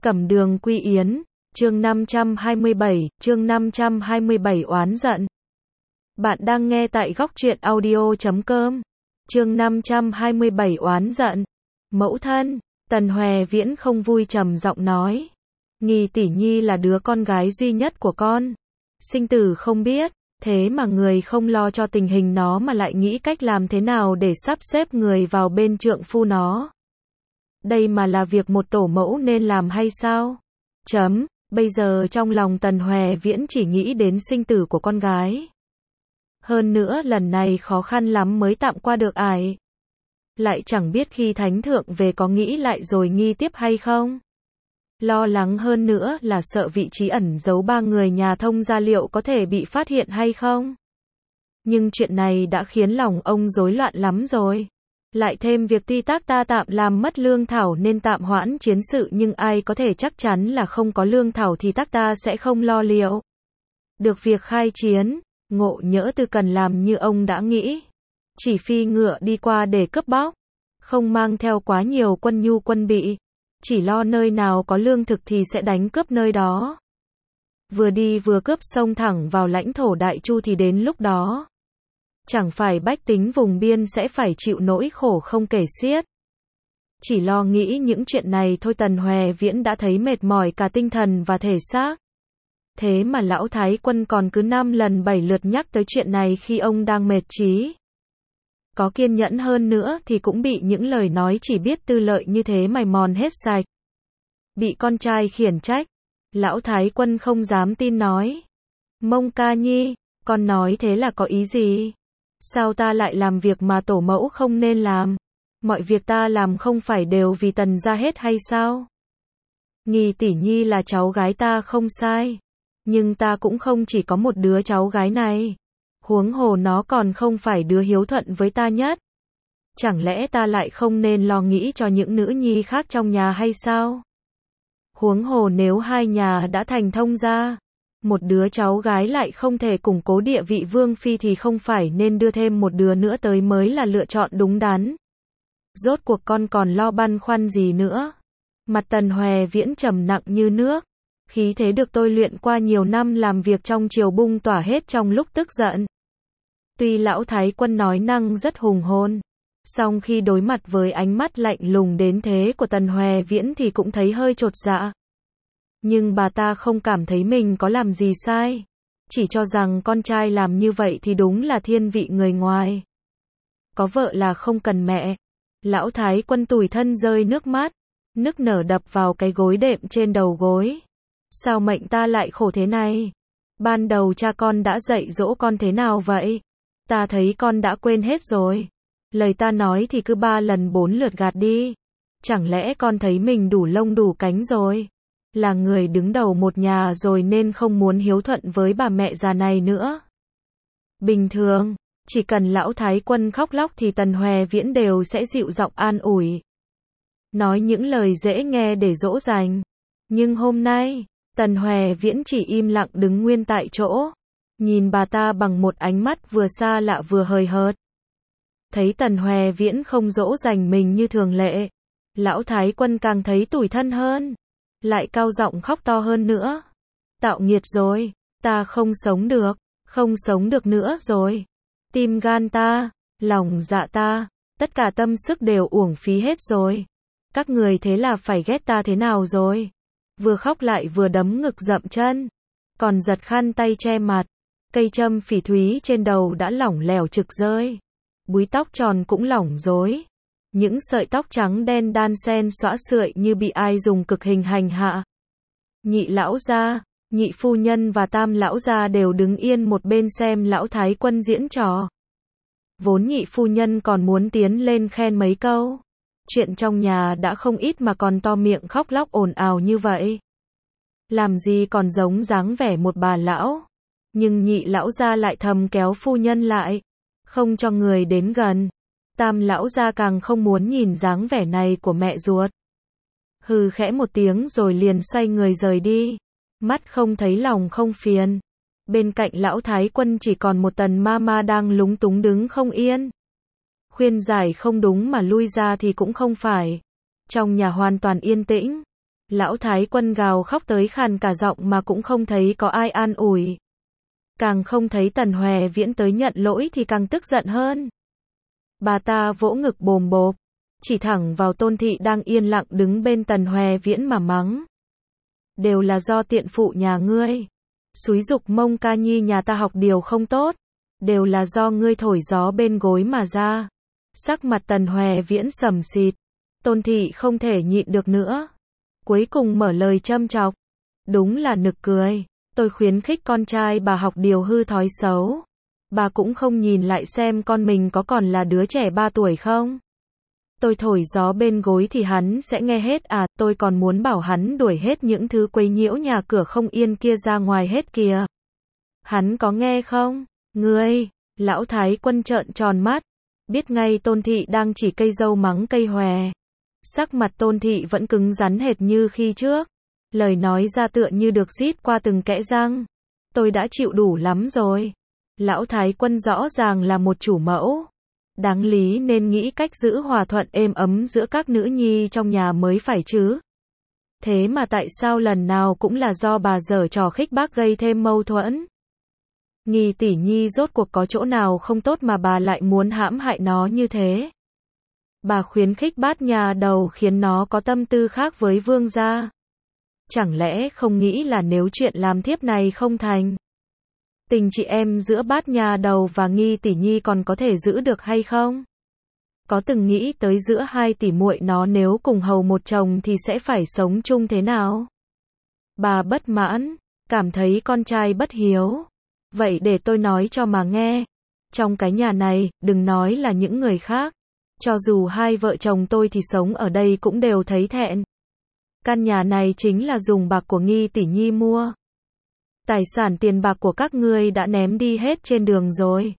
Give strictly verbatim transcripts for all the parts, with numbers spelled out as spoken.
Cẩm Đường Quy Yến, chương năm trăm hai mươi bảy, chương năm trăm hai mươi bảy oán giận. Bạn đang nghe tại góc truyện audio chấm com. Chương năm trăm hai mươi bảy oán giận. Mẫu thân, Tần Hòe Viễn không vui trầm giọng nói. Nghi tỷ nhi là đứa con gái duy nhất của con. Sinh tử không biết, thế mà người không lo cho tình hình nó mà lại nghĩ cách làm thế nào để sắp xếp người vào bên trượng phu nó. Đây mà là việc một tổ mẫu nên làm hay sao? Chấm, bây giờ trong lòng Tần Hòe Viễn chỉ nghĩ đến sinh tử của con gái. Hơn nữa lần này khó khăn lắm mới tạm qua được ải. Lại chẳng biết khi thánh thượng về có nghĩ lại rồi nghi tiếp hay không? Lo lắng hơn nữa là sợ vị trí ẩn giấu ba người nhà Thông gia liệu có thể bị phát hiện hay không? Nhưng chuyện này đã khiến lòng ông rối loạn lắm rồi. Lại thêm việc tuy tác ta tạm làm mất lương thảo nên tạm hoãn chiến sự, nhưng ai có thể chắc chắn là không có lương thảo thì tác ta sẽ không lo liệu được việc khai chiến. Ngộ nhỡ Tư cần làm như ông đã nghĩ, chỉ phi ngựa đi qua để cướp bóc, không mang theo quá nhiều quân nhu quân bị, chỉ lo nơi nào có lương thực thì sẽ đánh cướp nơi đó. Vừa đi vừa cướp xông thẳng vào lãnh thổ Đại Chu thì đến lúc đó chẳng phải bách tính vùng biên sẽ phải chịu nỗi khổ không kể xiết. Chỉ lo nghĩ những chuyện này thôi Tần Hòe Viễn đã thấy mệt mỏi cả tinh thần và thể xác. Thế mà lão thái quân còn cứ năm lần bảy lượt nhắc tới chuyện này khi ông đang mệt trí. Có kiên nhẫn hơn nữa thì cũng bị những lời nói chỉ biết tư lợi như thế mài mòn hết sạch. Bị con trai khiển trách, lão thái quân không dám tin nói. Mông ca nhi, con nói thế là có ý gì? Sao ta lại làm việc mà tổ mẫu không nên làm? Mọi việc ta làm không phải đều vì Tần gia hết hay sao? Nghi tỷ nhi là cháu gái ta không sai. Nhưng ta cũng không chỉ có một đứa cháu gái này. Huống hồ nó còn không phải đứa hiếu thuận với ta nhất. Chẳng lẽ ta lại không nên lo nghĩ cho những nữ nhi khác trong nhà hay sao? Huống hồ nếu hai nhà đã thành thông gia, một đứa cháu gái lại không thể củng cố địa vị vương phi thì không phải nên đưa thêm một đứa nữa tới mới là lựa chọn đúng đắn. Rốt cuộc con còn lo băn khoăn gì nữa? Mặt Tần Hòe Viễn trầm nặng như nước. Khí thế được tôi luyện qua nhiều năm làm việc trong triều bung tỏa hết trong lúc tức giận. Tuy lão thái quân nói năng rất hùng hồn, song khi đối mặt với ánh mắt lạnh lùng đến thế của Tần Hòe Viễn thì cũng thấy hơi chột dạ. Nhưng bà ta không cảm thấy mình có làm gì sai, chỉ cho rằng con trai làm như vậy thì đúng là thiên vị người ngoài. Có vợ là không cần mẹ. Lão thái quân tủi thân rơi nước mắt, nức nở đập vào cái gối đệm trên đầu gối. Sao mệnh ta lại khổ thế này? Ban đầu cha con đã dạy dỗ con thế nào vậy? Ta thấy con đã quên hết rồi. Lời ta nói thì cứ ba lần bốn lượt gạt đi. Chẳng lẽ con thấy mình đủ lông đủ cánh rồi? Là người đứng đầu một nhà rồi nên không muốn hiếu thuận với bà mẹ già này nữa. Bình thường, chỉ cần lão thái quân khóc lóc thì Tần Hòe Viễn đều sẽ dịu giọng an ủi, nói những lời dễ nghe để dỗ dành. Nhưng hôm nay, Tần Hòe Viễn chỉ im lặng đứng nguyên tại chỗ, nhìn bà ta bằng một ánh mắt vừa xa lạ vừa hời hợt. Thấy Tần Hòe Viễn không dỗ dành mình như thường lệ, lão thái quân càng thấy tủi thân hơn, lại cao giọng khóc to hơn nữa. Tạo nghiệt rồi, ta không sống được, không sống được nữa rồi. Tim gan ta, lòng dạ ta, tất cả tâm sức đều uổng phí hết rồi. Các người thế là phải ghét ta thế nào rồi? Vừa khóc lại vừa đấm ngực dậm chân, còn giật khăn tay che mặt. Cây châm phỉ thúy trên đầu đã lỏng lẻo trực rơi, búi tóc tròn cũng lỏng rối. Những sợi tóc trắng đen đan xen xõa sượi như bị ai dùng cực hình hành hạ. Nhị lão gia, nhị phu nhân và tam lão gia đều đứng yên một bên xem lão thái quân diễn trò. Vốn nhị phu nhân còn muốn tiến lên khen mấy câu. Chuyện trong nhà đã không ít mà còn to miệng khóc lóc ồn ào như vậy. Làm gì còn giống dáng vẻ một bà lão. Nhưng nhị lão gia lại thầm kéo phu nhân lại, không cho người đến gần. Tam lão gia càng không muốn nhìn dáng vẻ này của mẹ ruột. Hừ khẽ một tiếng rồi liền xoay người rời đi. Mắt không thấy lòng không phiền. Bên cạnh lão thái quân chỉ còn một Tần ma ma đang lúng túng đứng không yên. Khuyên giải không đúng mà lui ra thì cũng không phải. Trong nhà hoàn toàn yên tĩnh. Lão Thái Quân gào khóc tới khàn cả giọng mà cũng không thấy có ai an ủi. Càng không thấy Tần Hoè Viễn tới nhận lỗi thì càng tức giận hơn. Bà ta vỗ ngực bồm bộp, chỉ thẳng vào Tôn Thị đang yên lặng đứng bên Tần Hoè Viễn mà mắng. Đều là do tiện phụ nhà ngươi. Xúi giục Mông Ca Nhi nhà ta học điều không tốt. Đều là do ngươi thổi gió bên gối mà ra. Sắc mặt Tần Hoè Viễn sầm xịt. Tôn Thị không thể nhịn được nữa. Cuối cùng mở lời châm chọc. Đúng là nực cười. Tôi khuyến khích con trai bà học điều hư thói xấu. Bà cũng không nhìn lại xem con mình có còn là đứa trẻ ba tuổi không? Tôi thổi gió bên gối thì hắn sẽ nghe hết à, tôi còn muốn bảo hắn đuổi hết những thứ quấy nhiễu nhà cửa không yên kia ra ngoài hết kìa. Hắn có nghe không? Ngươi, Lão Thái Quân trợn tròn mắt, biết ngay Tôn Thị đang chỉ cây dâu mắng cây hòe. Sắc mặt Tôn Thị vẫn cứng rắn hệt như khi trước. Lời nói ra tựa như được rít qua từng kẽ răng. Tôi đã chịu đủ lắm rồi. Lão Thái Quân rõ ràng là một chủ mẫu. Đáng lý nên nghĩ cách giữ hòa thuận êm ấm giữa các nữ nhi trong nhà mới phải chứ. Thế mà tại sao lần nào cũng là do bà giở trò khích bác gây thêm mâu thuẫn? Nghi tỷ nhi rốt cuộc có chỗ nào không tốt mà bà lại muốn hãm hại nó như thế? Bà khuyến khích Bát nhà đầu khiến nó có tâm tư khác với Vương gia. Chẳng lẽ không nghĩ là nếu chuyện làm thiếp này không thành, tình chị em giữa Bát nhà đầu và Nghi tỷ nhi còn có thể giữ được hay không? Có từng nghĩ tới giữa hai tỷ muội nó nếu cùng hầu một chồng thì sẽ phải sống chung thế nào? Bà bất mãn, cảm thấy con trai bất hiếu. Vậy để tôi nói cho mà nghe. Trong cái nhà này, đừng nói là những người khác. Cho dù hai vợ chồng tôi thì sống ở đây cũng đều thấy thẹn. Căn nhà này chính là dùng bạc của Nghi tỷ nhi mua. Tài sản tiền bạc của các ngươi đã ném đi hết trên đường rồi.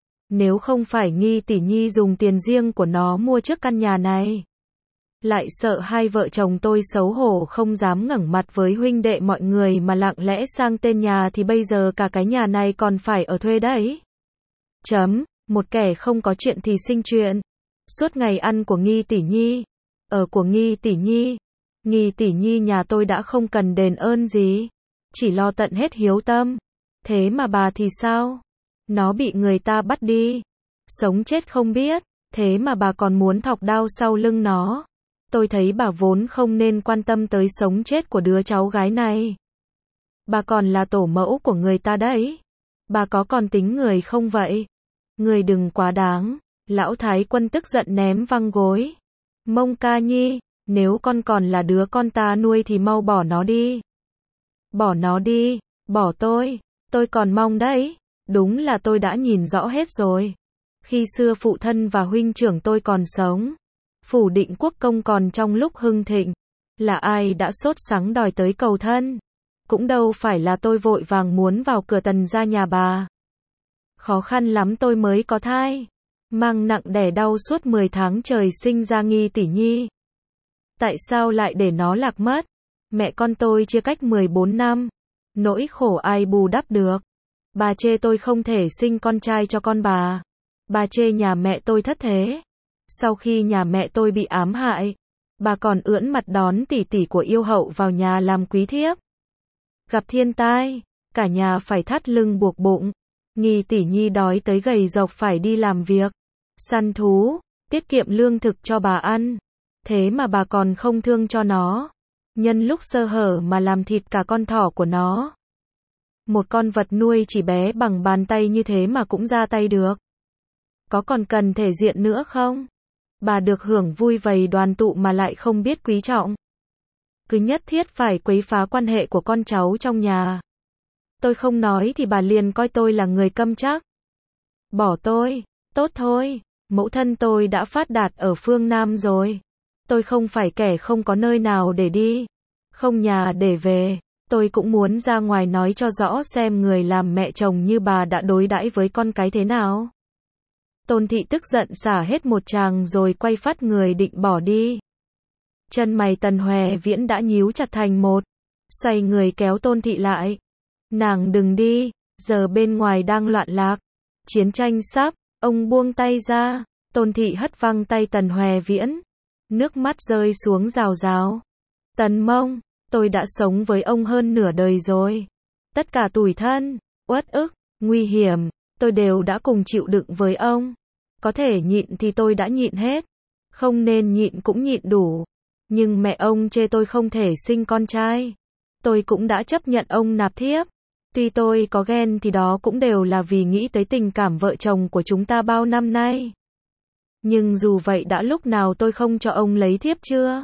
Nếu không phải Nghi tỷ nhi dùng tiền riêng của nó mua trước căn nhà này, lại sợ hai vợ chồng tôi xấu hổ không dám ngẩng mặt với huynh đệ mọi người mà lặng lẽ sang tên nhà thì bây giờ cả cái nhà này còn phải ở thuê đấy. Chấm, một kẻ không có chuyện thì sinh chuyện. Suốt ngày ăn của Nghi tỷ nhi, ở của Nghi tỷ nhi. Nghi tỷ nhi nhà tôi đã không cần đền ơn gì, chỉ lo tận hết hiếu tâm. Thế mà bà thì sao? Nó bị người ta bắt đi, sống chết không biết, thế mà bà còn muốn thọc đao sau lưng nó. Tôi thấy bà vốn không nên quan tâm tới sống chết của đứa cháu gái này. Bà còn là tổ mẫu của người ta đấy. Bà có còn tính người không vậy? Người đừng quá đáng. Lão Thái Quân tức giận ném văng gối. Mông Ca Nhi, nếu con còn là đứa con ta nuôi thì mau bỏ nó đi. Bỏ nó đi, bỏ tôi, tôi còn mong đấy. Đúng là tôi đã nhìn rõ hết rồi. Khi xưa phụ thân và huynh trưởng tôi còn sống, phủ Định Quốc công còn trong lúc hưng thịnh, là ai đã sốt sắng đòi tới cầu thân. Cũng đâu phải là tôi vội vàng muốn vào cửa Tần gia nhà bà. Khó khăn lắm tôi mới có thai, mang nặng đẻ đau suốt mười tháng trời sinh ra Nghi tỷ nhi. Tại sao lại để nó lạc mất? Mẹ con tôi chia cách mười bốn năm, nỗi khổ ai bù đắp được. Bà chê tôi không thể sinh con trai cho con bà. Bà chê nhà mẹ tôi thất thế. Sau khi nhà mẹ tôi bị ám hại, bà còn ưỡn mặt đón tỷ tỷ của yêu hậu vào nhà làm quý thiếp. Gặp thiên tai, cả nhà phải thắt lưng buộc bụng. Nghi tỷ nhi đói tới gầy rộc phải đi làm việc, săn thú, tiết kiệm lương thực cho bà ăn. Thế mà bà còn không thương cho nó. Nhân lúc sơ hở mà làm thịt cả con thỏ của nó. Một con vật nuôi chỉ bé bằng bàn tay như thế mà cũng ra tay được. Có còn cần thể diện nữa không? Bà được hưởng vui vầy đoàn tụ mà lại không biết quý trọng. Cứ nhất thiết phải quấy phá quan hệ của con cháu trong nhà. Tôi không nói thì bà liền coi tôi là người câm chắc. Bỏ tôi, tốt thôi, mẫu thân tôi đã phát đạt ở phương Nam rồi. Tôi không phải kẻ không có nơi nào để đi, không nhà để về. Tôi cũng muốn ra ngoài nói cho rõ xem người làm mẹ chồng như bà đã đối đãi với con cái thế nào. Tôn Thị tức giận xả hết một tràng rồi quay phát người định bỏ đi. Chân mày Tần Hoè Viễn đã nhíu chặt thành một, xoay người kéo Tôn Thị lại. Nàng đừng đi, giờ bên ngoài đang loạn lạc, chiến tranh sắp. Ông buông tay ra, Tôn Thị hất văng tay Tần Hoè Viễn, nước mắt rơi xuống rào rào. Tần Mông, tôi đã sống với ông hơn nửa đời rồi. Tất cả tủi thân, uất ức, nguy hiểm, tôi đều đã cùng chịu đựng với ông. Có thể nhịn thì tôi đã nhịn hết. Không nên nhịn cũng nhịn đủ. Nhưng mẹ ông chê tôi không thể sinh con trai. Tôi cũng đã chấp nhận ông nạp thiếp. Tuy tôi có ghen thì đó cũng đều là vì nghĩ tới tình cảm vợ chồng của chúng ta bao năm nay. Nhưng dù vậy đã lúc nào tôi không cho ông lấy thiếp chưa?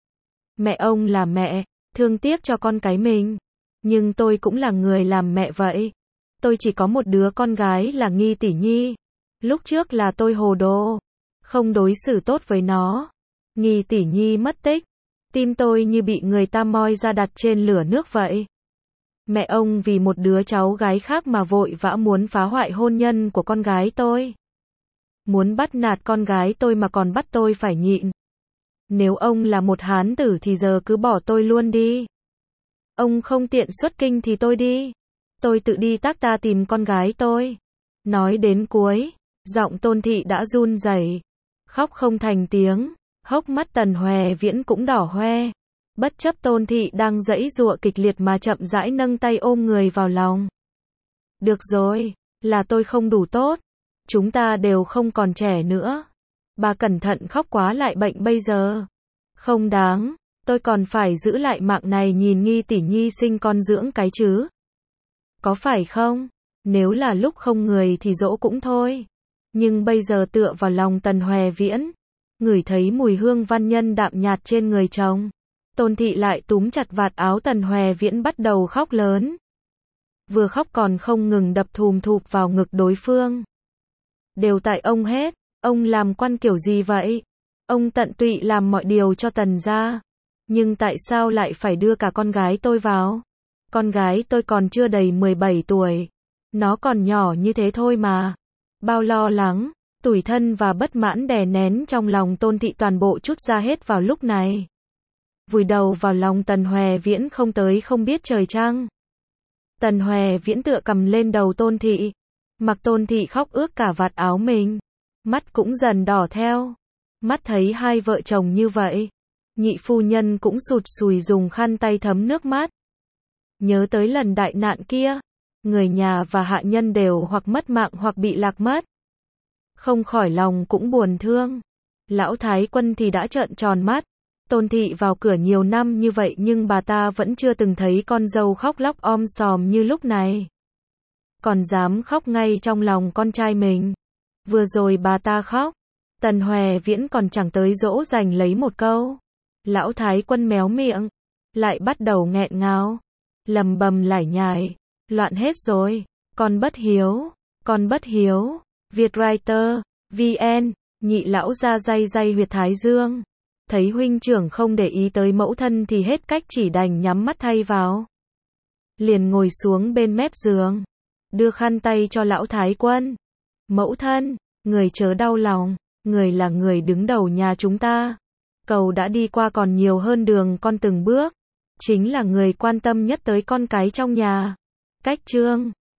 Mẹ ông là mẹ, thương tiếc cho con cái mình. Nhưng tôi cũng là người làm mẹ vậy. Tôi chỉ có một đứa con gái là Nghi Tỷ Nhi. Lúc trước là tôi hồ đồ, không đối xử tốt với nó. Nghi Tỷ Nhi mất tích. Tim tôi như bị người ta moi ra đặt trên lửa nước vậy. Mẹ ông vì một đứa cháu gái khác mà vội vã muốn phá hoại hôn nhân của con gái tôi. Muốn bắt nạt con gái tôi mà còn bắt tôi phải nhịn. Nếu ông là một hán tử thì giờ cứ bỏ tôi luôn đi. Ông không tiện xuất kinh thì tôi đi. Tôi tự đi tác ta tìm con gái tôi. Nói đến cuối, giọng Tôn Thị đã run rẩy, khóc không thành tiếng, hốc mắt Tần Hoè Viễn cũng đỏ hoe. Bất chấp Tôn Thị đang giãy giụa kịch liệt mà chậm rãi nâng tay ôm người vào lòng. Được rồi, là tôi không đủ tốt. Chúng ta đều không còn trẻ nữa. Bà cẩn thận khóc quá lại bệnh bây giờ. Không đáng, tôi còn phải giữ lại mạng này nhìn Nghi Tỷ Nhi sinh con dưỡng cái chứ. Có phải không? Nếu là lúc không người thì dỗ cũng thôi. Nhưng bây giờ tựa vào lòng Tần Hoè Viễn, ngửi thấy mùi hương văn nhân đạm nhạt trên người chồng. Tôn Thị lại túm chặt vạt áo Tần Hoè Viễn bắt đầu khóc lớn. Vừa khóc còn không ngừng đập thùm thụp vào ngực đối phương. Đều tại ông hết, ông làm quan kiểu gì vậy? Ông tận tụy làm mọi điều cho Tần gia. Nhưng tại sao lại phải đưa cả con gái tôi vào? Con gái tôi còn chưa đầy mười bảy tuổi. Nó còn nhỏ như thế thôi mà. Bao lo lắng, tủi thân và bất mãn đè nén trong lòng Tôn Thị toàn bộ chút ra hết vào lúc này. Vùi đầu vào lòng Tần Hoè Viễn không tới không biết trời trăng. Tần Hoè Viễn tựa cầm lên đầu Tôn Thị. Mặc Tôn Thị khóc ướt cả vạt áo mình. Mắt cũng dần đỏ theo. Mắt thấy hai vợ chồng như vậy. Nhị phu nhân cũng sụt sùi dùng khăn tay thấm nước mắt. Nhớ tới lần đại nạn kia. Người nhà và hạ nhân đều hoặc mất mạng hoặc bị lạc mất. Không khỏi lòng cũng buồn thương. Lão Thái Quân thì đã trợn tròn mắt. Tôn Thị vào cửa nhiều năm như vậy nhưng bà ta vẫn chưa từng thấy con dâu khóc lóc om sòm như lúc này. Còn dám khóc ngay trong lòng con trai mình. Vừa rồi bà ta khóc. Tần Hoè Viễn còn chẳng tới dỗ dành lấy một câu. Lão Thái Quân méo miệng. Lại bắt đầu nghẹn ngào. Lầm bầm lải nhải. Loạn hết rồi. Con bất hiếu. Con bất hiếu. Vietwriter. vê en. Nhị lão ra day day huyệt thái dương. Thấy huynh trưởng không để ý tới mẫu thân thì hết cách chỉ đành nhắm mắt thay vào. Liền ngồi xuống bên mép giường. Đưa khăn tay cho lão Thái Quân. Mẫu thân, người chớ đau lòng. Người là người đứng đầu nhà chúng ta. Cầu đã đi qua còn nhiều hơn đường con từng bước. Chính là người quan tâm nhất tới con cái trong nhà. Cách chương